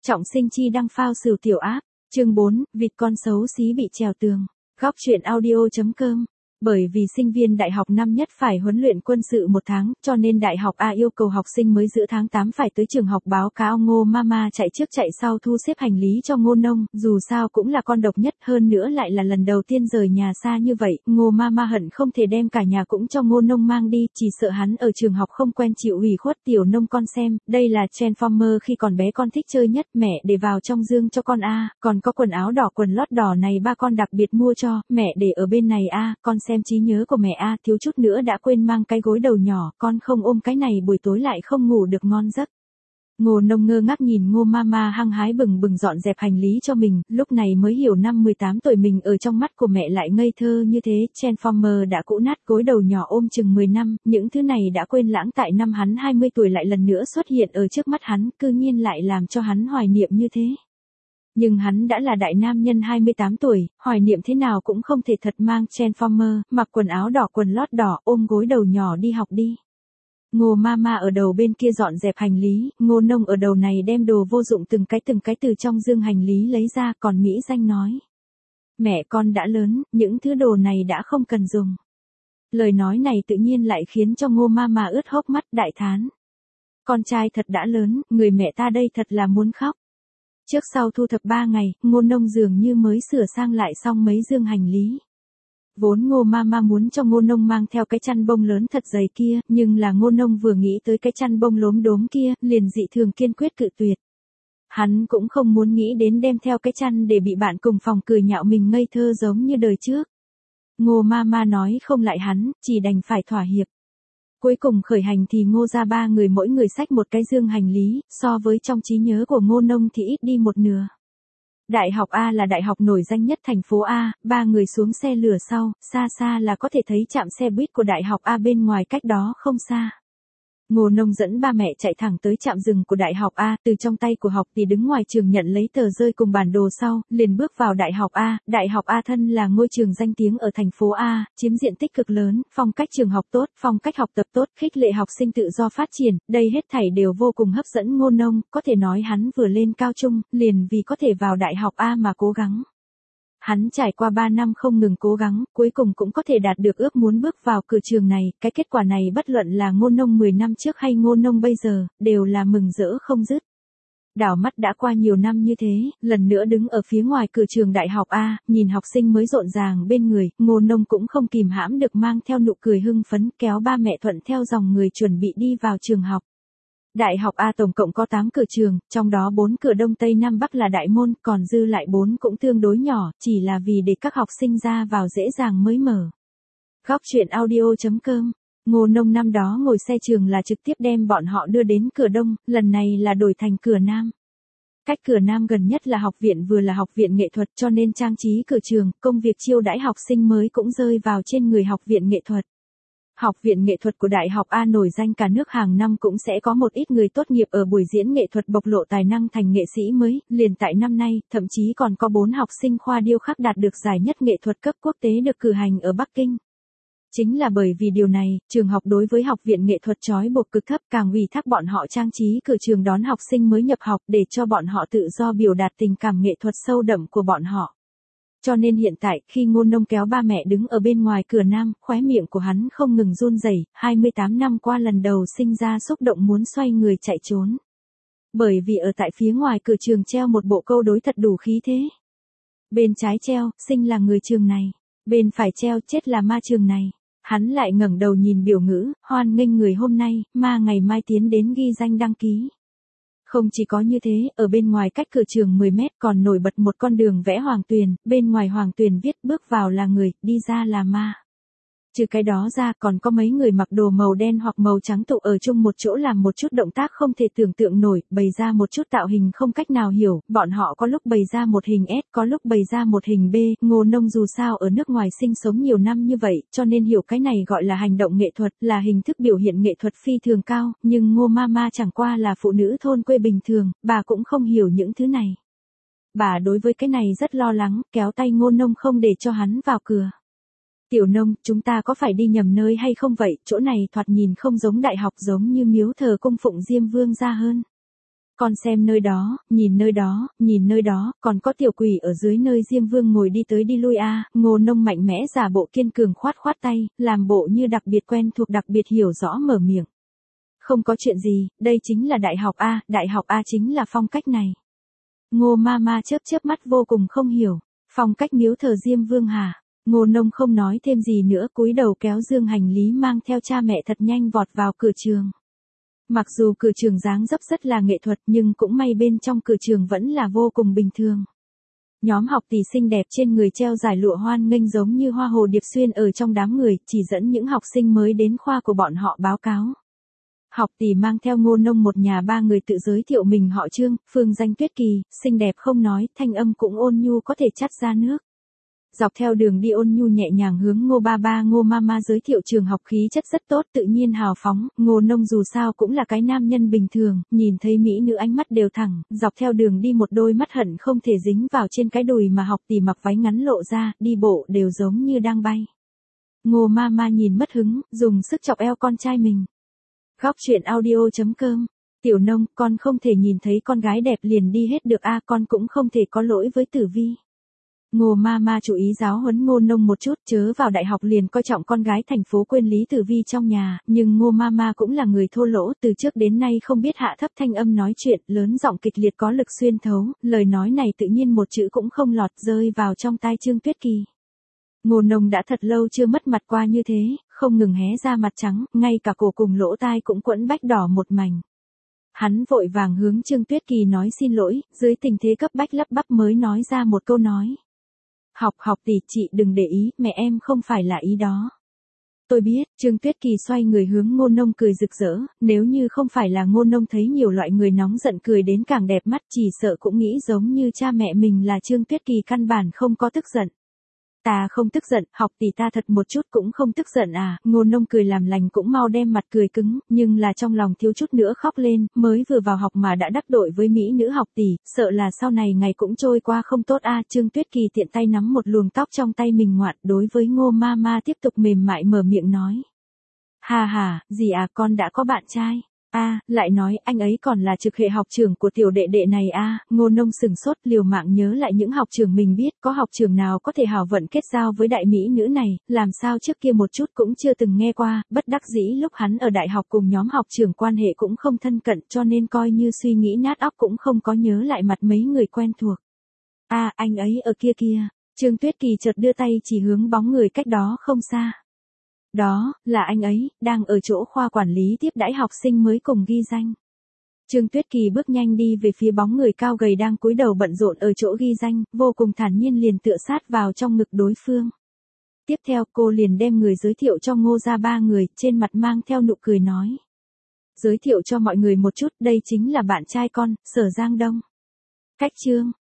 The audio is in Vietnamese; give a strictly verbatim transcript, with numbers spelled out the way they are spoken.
Trọng sinh chi đăng phao sửu tiểu áp, chương bốn, vịt con xấu xí bị trèo tường. Góc truyện audio.com. Bởi vì sinh viên đại học năm nhất phải huấn luyện quân sự một tháng, cho nên đại học A yêu cầu học sinh mới giữa tháng tám phải tới trường học báo cáo. Ngô Mama chạy trước chạy sau thu xếp hành lý cho Ngô Nông, dù sao cũng là con độc nhất, hơn nữa lại là lần đầu tiên rời nhà xa như vậy. Ngô Mama hận không thể đem cả nhà cũng cho Ngô Nông mang đi, chỉ sợ hắn ở trường học không quen chịu ủy khuất. Tiểu Nông con xem, đây là Transformer khi còn bé con thích chơi nhất, mẹ để vào trong dương cho con a, còn có quần áo đỏ quần lót đỏ này ba con đặc biệt mua cho, mẹ để ở bên này a, con xem trí nhớ của mẹ a, thiếu chút nữa đã quên mang cái gối đầu nhỏ, con không ôm cái này buổi tối lại không ngủ được ngon giấc. Ngô Nông ngơ ngác nhìn Ngô Mama hăng hái bừng bừng dọn dẹp hành lý cho mình, lúc này mới hiểu năm mười tám tuổi mình ở trong mắt của mẹ lại ngây thơ như thế. Transformer đã cũ nát, gối đầu nhỏ ôm chừng mười năm, những thứ này đã quên lãng tại năm hắn hai mươi tuổi lại lần nữa xuất hiện ở trước mắt hắn, cư nhiên lại làm cho hắn hoài niệm như thế. Nhưng hắn đã là đại nam nhân hai mươi tám tuổi, hoài niệm thế nào cũng không thể thật mang Transformer, mặc quần áo đỏ quần lót đỏ, ôm gối đầu nhỏ đi học đi. Ngô Mama ở đầu bên kia dọn dẹp hành lý, Ngô Nông ở đầu này đem đồ vô dụng từng cái từng cái từ trong dương hành lý lấy ra, còn Mỹ Danh nói. Mẹ con đã lớn, những thứ đồ này đã không cần dùng. Lời nói này tự nhiên lại khiến cho Ngô Mama ướt hốc mắt, đại thán. Con trai thật đã lớn, người mẹ ta đây thật là muốn khóc. Trước sau thu thập ba ngày, Ngô Nông dường như mới sửa sang lại xong mấy dương hành lý. Vốn Ngô Mama muốn cho Ngô Nông mang theo cái chăn bông lớn thật dày kia, nhưng là Ngô Nông vừa nghĩ tới cái chăn bông lốm đốm kia, liền dị thường kiên quyết cự tuyệt. Hắn cũng không muốn nghĩ đến đem theo cái chăn để bị bạn cùng phòng cười nhạo mình ngây thơ giống như đời trước. Ngô Mama nói không lại hắn, chỉ đành phải thỏa hiệp. Cuối cùng khởi hành thì Ngô ra ba người mỗi người xách một cái dương hành lý, so với trong trí nhớ của Ngô Nông thì ít đi một nửa. Đại học A là đại học nổi danh nhất thành phố A, ba người xuống xe lửa sau, xa xa là có thể thấy trạm xe buýt của đại học A bên ngoài cách đó không xa. Ngô Nông dẫn ba mẹ chạy thẳng tới trạm dừng của đại học A, từ trong tay của học thì đứng ngoài trường nhận lấy tờ rơi cùng bản đồ sau, liền bước vào đại học A. Đại học A thân là ngôi trường danh tiếng ở thành phố A, chiếm diện tích cực lớn, phong cách trường học tốt, phong cách học tập tốt, khích lệ học sinh tự do phát triển, đây hết thảy đều vô cùng hấp dẫn Ngô Nông, có thể nói hắn vừa lên cao trung, liền vì có thể vào đại học A mà cố gắng. Hắn trải qua ba năm không ngừng cố gắng, cuối cùng cũng có thể đạt được ước muốn bước vào cửa trường này, cái kết quả này bất luận là Ngô Nông mười năm trước hay Ngô Nông bây giờ, đều là mừng rỡ không dứt. Đảo mắt đã qua nhiều năm như thế, lần nữa đứng ở phía ngoài cửa trường đại học A, nhìn học sinh mới rộn ràng bên người, Ngô Nông cũng không kìm hãm được mang theo nụ cười hưng phấn, kéo ba mẹ thuận theo dòng người chuẩn bị đi vào trường học. Đại học A tổng cộng có tám cửa trường, trong đó bốn cửa Đông Tây Nam Bắc là đại môn, còn dư lại bốn cũng tương đối nhỏ, chỉ là vì để các học sinh ra vào dễ dàng mới mở. Góc truyện audio.com. Ngô Nông năm đó ngồi xe trường là trực tiếp đem bọn họ đưa đến cửa Đông, lần này là đổi thành cửa Nam. Cách cửa Nam gần nhất là học viện vừa là học viện nghệ thuật, cho nên trang trí cửa trường, công việc chiêu đãi học sinh mới cũng rơi vào trên người học viện nghệ thuật. Học viện nghệ thuật của Đại học A nổi danh cả nước, hàng năm cũng sẽ có một ít người tốt nghiệp ở buổi diễn nghệ thuật bộc lộ tài năng thành nghệ sĩ mới, liền tại năm nay, thậm chí còn có bốn học sinh khoa điêu khắc đạt được giải nhất nghệ thuật cấp quốc tế được cử hành ở Bắc Kinh. Chính là bởi vì điều này, trường học đối với học viện nghệ thuật trói buộc cực thấp, càng ủy thác bọn họ trang trí cửa trường đón học sinh mới nhập học để cho bọn họ tự do biểu đạt tình cảm nghệ thuật sâu đậm của bọn họ. Cho nên hiện tại, khi Ngô Nông kéo ba mẹ đứng ở bên ngoài cửa Nam, khóe miệng của hắn không ngừng run rẩy, hai mươi tám năm qua lần đầu sinh ra xúc động muốn xoay người chạy trốn. Bởi vì ở tại phía ngoài cửa trường treo một bộ câu đối thật đủ khí thế. Bên trái treo, sinh là người trường này. Bên phải treo, chết là ma trường này. Hắn lại ngẩng đầu nhìn biểu ngữ, hoan nghênh người hôm nay, ma ngày mai tiến đến ghi danh đăng ký. Không chỉ có như thế, ở bên ngoài cách cửa trường mười mét còn nổi bật một con đường vẽ hoàng tuyền, bên ngoài hoàng tuyền viết bước vào là người, đi ra là ma. Trừ cái đó ra còn có mấy người mặc đồ màu đen hoặc màu trắng tụ ở chung một chỗ làm một chút động tác không thể tưởng tượng nổi, bày ra một chút tạo hình không cách nào hiểu, bọn họ có lúc bày ra một hình S, có lúc bày ra một hình B, Ngô Nông dù sao ở nước ngoài sinh sống nhiều năm như vậy, cho nên hiểu cái này gọi là hành động nghệ thuật, là hình thức biểu hiện nghệ thuật phi thường cao, nhưng Ngô Mama chẳng qua là phụ nữ thôn quê bình thường, bà cũng không hiểu những thứ này. Bà đối với cái này rất lo lắng, kéo tay Ngô Nông không để cho hắn vào cửa. Tiểu Nông, chúng ta có phải đi nhầm nơi hay không vậy, chỗ này thoạt nhìn không giống đại học, giống như miếu thờ cung phụng Diêm Vương gia hơn. Con xem nơi đó, nhìn nơi đó, nhìn nơi đó, còn có tiểu quỷ ở dưới nơi Diêm Vương ngồi đi tới đi lui a. Ngô Nông mạnh mẽ giả bộ kiên cường khoát khoát tay, làm bộ như đặc biệt quen thuộc đặc biệt hiểu rõ mở miệng. Không có chuyện gì, đây chính là đại học a, đại học a chính là phong cách này. Ngô Mama chớp chớp mắt vô cùng không hiểu, phong cách miếu thờ Diêm Vương hả? Ngô Nông không nói thêm gì nữa, cúi đầu kéo dương hành lý mang theo cha mẹ thật nhanh vọt vào cửa trường. Mặc dù cửa trường dáng dấp rất là nghệ thuật nhưng cũng may bên trong cửa trường vẫn là vô cùng bình thường. Nhóm học tỷ xinh đẹp trên người treo dải lụa hoan nghênh giống như hoa hồ điệp xuyên ở trong đám người, chỉ dẫn những học sinh mới đến khoa của bọn họ báo cáo. Học tỷ mang theo Ngô Nông một nhà ba người tự giới thiệu mình họ Trương, phương danh Tuyết Kỳ, xinh đẹp không nói, thanh âm cũng ôn nhu có thể chắt ra nước. Dọc theo đường đi ôn nhu nhẹ nhàng hướng Ngô ba ba Ngô mama giới thiệu trường học khí chất rất tốt tự nhiên hào phóng, Ngô Nông dù sao cũng là cái nam nhân bình thường, nhìn thấy mỹ nữ ánh mắt đều thẳng, dọc theo đường đi một đôi mắt hận không thể dính vào trên cái đùi mà học tỷ mặc váy ngắn lộ ra, đi bộ đều giống như đang bay. Ngô mama nhìn mất hứng, dùng sức chọc eo con trai mình. Góc truyện audio chấm com. Tiểu Nông, con không thể nhìn thấy con gái đẹp liền đi hết được a, con cũng không thể có lỗi với Tử Vi. Ngô Mama chú ý giáo huấn Ngô Nông một chút, chớ vào đại học liền coi trọng con gái thành phố quên Lý Tử Vi trong nhà, nhưng Ngô Mama cũng là người thô lỗ, từ trước đến nay không biết hạ thấp thanh âm nói chuyện, lớn giọng kịch liệt có lực xuyên thấu, lời nói này tự nhiên một chữ cũng không lọt rơi vào trong tai Trương Tuyết Kỳ. Ngô Nông đã thật lâu chưa mất mặt qua như thế, không ngừng hé ra mặt trắng, ngay cả cổ cùng lỗ tai cũng quẫn bách đỏ một mảnh. Hắn vội vàng hướng Trương Tuyết Kỳ nói xin lỗi, dưới tình thế cấp bách lắp bắp mới nói ra một câu nói. Học học tỷ, chị đừng để ý, mẹ em không phải là ý đó. Tôi biết, Trương Tuyết Kỳ xoay người hướng Ngô Nông cười rực rỡ, nếu như không phải là Ngô Nông thấy nhiều loại người nóng giận cười đến càng đẹp mắt chỉ sợ cũng nghĩ giống như cha mẹ mình là Trương Tuyết Kỳ căn bản không có tức giận. Ta không tức giận, học tỷ ta thật một chút cũng không tức giận à, Ngô Nông cười làm lành cũng mau đem mặt cười cứng, nhưng là trong lòng thiếu chút nữa khóc lên, mới vừa vào học mà đã đắc tội với mỹ nữ học tỷ, sợ là sau này ngày cũng trôi qua không tốt a. Trương Tuyết Kỳ tiện tay nắm một luồng tóc trong tay mình ngoạn, đối với Ngô Mama tiếp tục mềm mại mở miệng nói. Hà hà, gì à, con đã có bạn trai. A, à, lại nói anh ấy còn là trực hệ học trưởng của tiểu đệ đệ này a. À, Ngô Nông sừng sốt liều mạng nhớ lại những học trưởng mình biết, có học trưởng nào có thể hào vận kết giao với đại mỹ nữ này, làm sao trước kia một chút cũng chưa từng nghe qua, bất đắc dĩ lúc hắn ở đại học cùng nhóm học trưởng quan hệ cũng không thân cận cho nên coi như suy nghĩ nát óc cũng không có nhớ lại mặt mấy người quen thuộc. A, à, anh ấy ở kia kia. Trương Tuyết Kỳ chợt đưa tay chỉ hướng bóng người cách đó không xa. Đó, là anh ấy, đang ở chỗ khoa quản lý tiếp đãi học sinh mới cùng ghi danh. Trương Tuyết Kỳ bước nhanh đi về phía bóng người cao gầy đang cúi đầu bận rộn ở chỗ ghi danh, vô cùng thản nhiên liền tựa sát vào trong ngực đối phương. Tiếp theo cô liền đem người giới thiệu cho Ngô ra ba người, trên mặt mang theo nụ cười nói. Giới thiệu cho mọi người một chút, đây chính là bạn trai con, Sở Giang Đông. Cách Trương.